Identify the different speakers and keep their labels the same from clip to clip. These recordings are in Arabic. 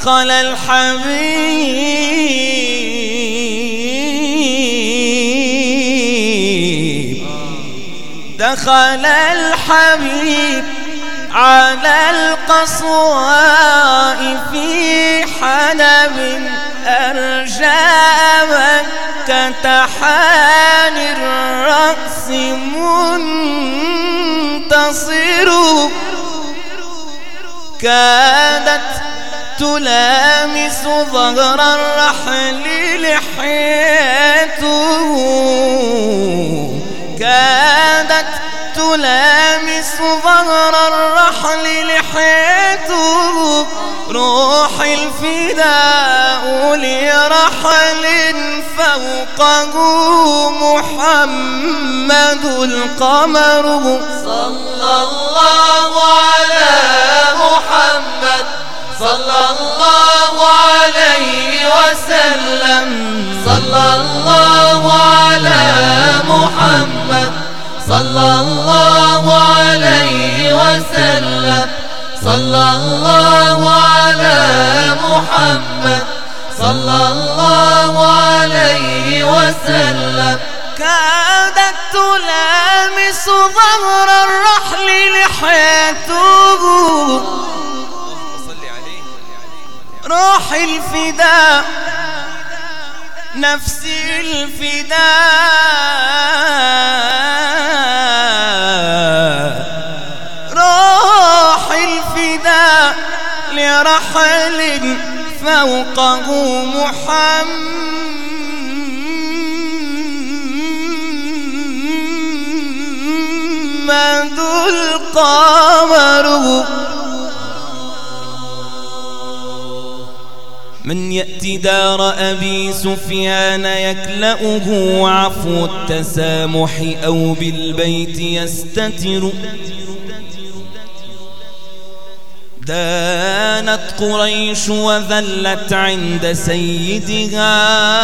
Speaker 1: دخل الحبيب دخل الحبيب على القصواء في حلب أرجاء مكة حان الرأس منتصر كادت تلامس ظهر الرحل لحيته كادت تلامس ظهر الرحل لحيته روح الفداء لرحل فوقه محمد القمر
Speaker 2: صلى الله على محمد صلى الله عليه وسلم صلى الله على محمد صلى الله عليه وسلم صلى الله على محمد صلى الله عليه وسلم
Speaker 1: كادت تلامس ظهر الرحل لحيته روح الفداء نفسي الفداء روح الفداء لرحل فوقه محمد القمر من يأتي دار أبي سفيان يكلأه عفو التسامح أو بالبيت يستتر دانت قريش وذلت عند سيدها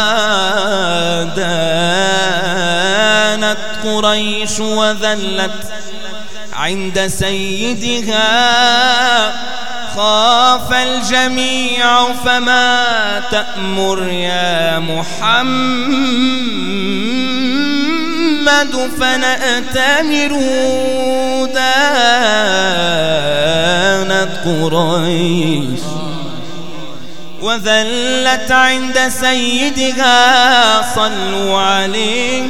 Speaker 1: دانت قريش وذلت عند سيدها خاف الجميع فما تأمر يا محمد فنأتمر دانت قريش وذلت عند سيدها صلوا عليه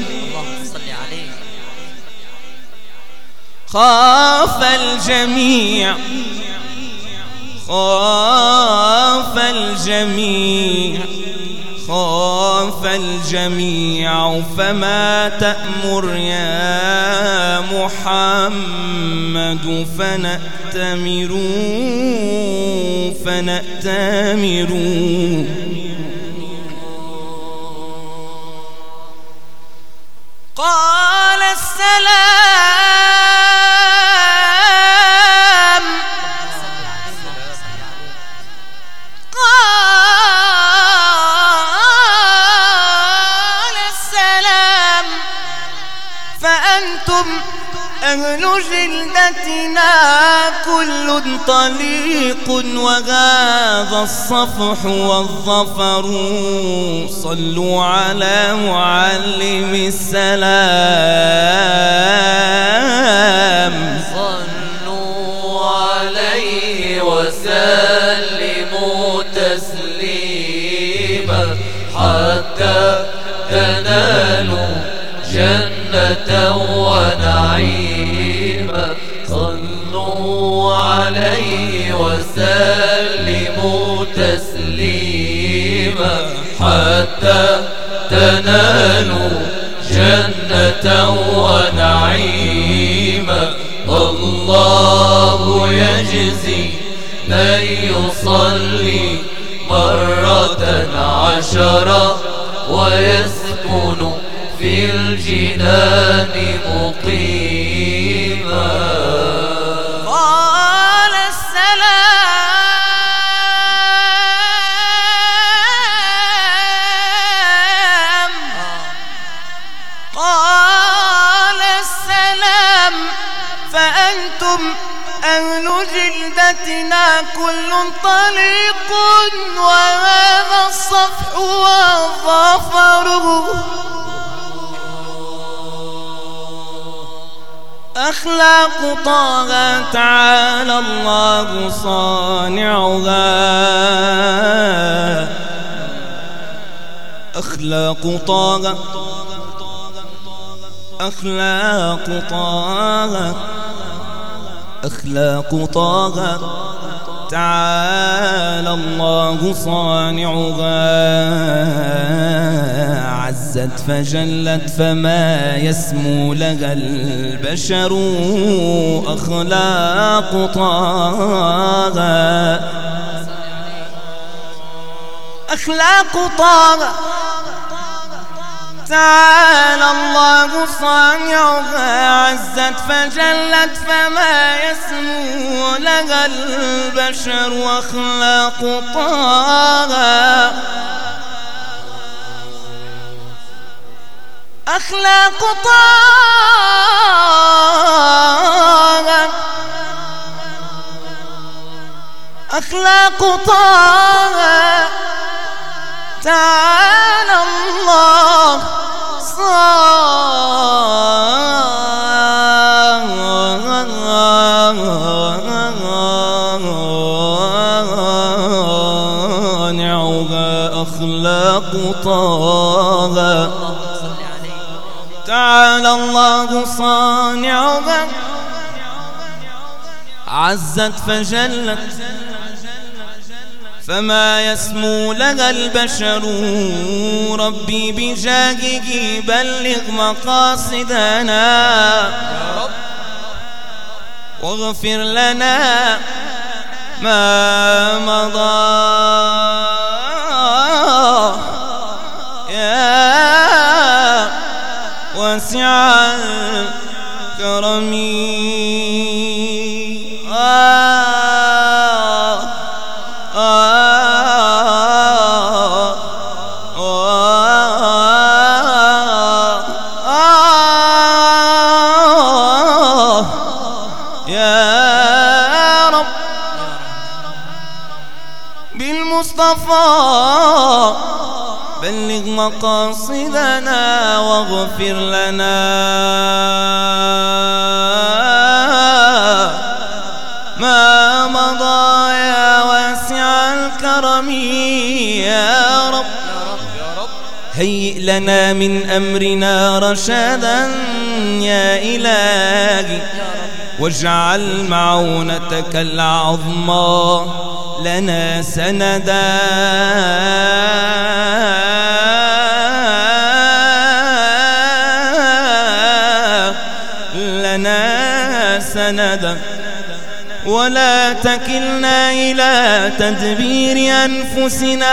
Speaker 1: خاف الجميع خاف الجميع خاف الجميع فما تأمر يا محمد فنأتمر قال السلام قال السلام فأنتم أهل جلدتنا كل طليق وهذا الصفح والظفر صلوا على معلم السلام
Speaker 2: صلوا عليه وسلموا تسليما حتى تنالوا جنة ونعيما صلوا عليه وسلموا تسليما حتى تنالوا جنة ونعيما الله يجزي من يصلي مرة 10 ويسكن في الجنان مقيما
Speaker 1: قال السلام قال السلام فأنتم أهل جلدتنا كل طليق أخلاق طه تعالى الله صانعها. أخلاق طه أخلاق طه أخلاق طه تعالى الله صانعها. عزت فجلت فما يسمو لها البشر أخلاق طه. أخلاق طه تعالى الله صانعها. عزت فجلت فما يسمو لها البشر أخلاق طه. أخلاق طه أخلاق طه تعالى الله صانعها. أخلاق طه تعالى الله صانعها. عزت فجلت فما يسمو لها البشر. ربي بجاهه بلغ مقاصدنا واغفر لنا ما مضى. يا واسع الكرم يا رب بالمصطفى بلغ مقاصدنا واغفر لنا ما مضى. يا واسع الكرم يا رب هيئ لنا من أمرنا رشادا يا إلهي. واجعل معونتك العظمى لنا سندا. لنا سندا ولا تكلنا إلى تدبير أنفسنا.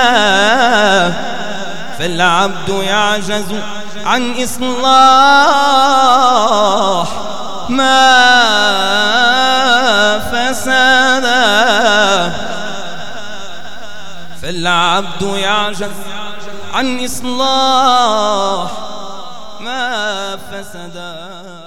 Speaker 1: فالعبد يعجز عن إصلاح ما فسدا. فالعبد يعجز عن إصلاح ما فسدا.